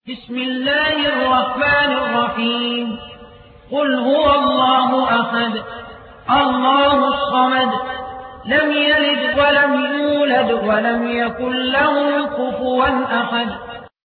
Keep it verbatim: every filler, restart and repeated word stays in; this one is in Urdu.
بسم الله الرحمن الرحيم قل هو الله أحد الله الصمد لم يلد ولم يولد ولم يكن له كفوا أحد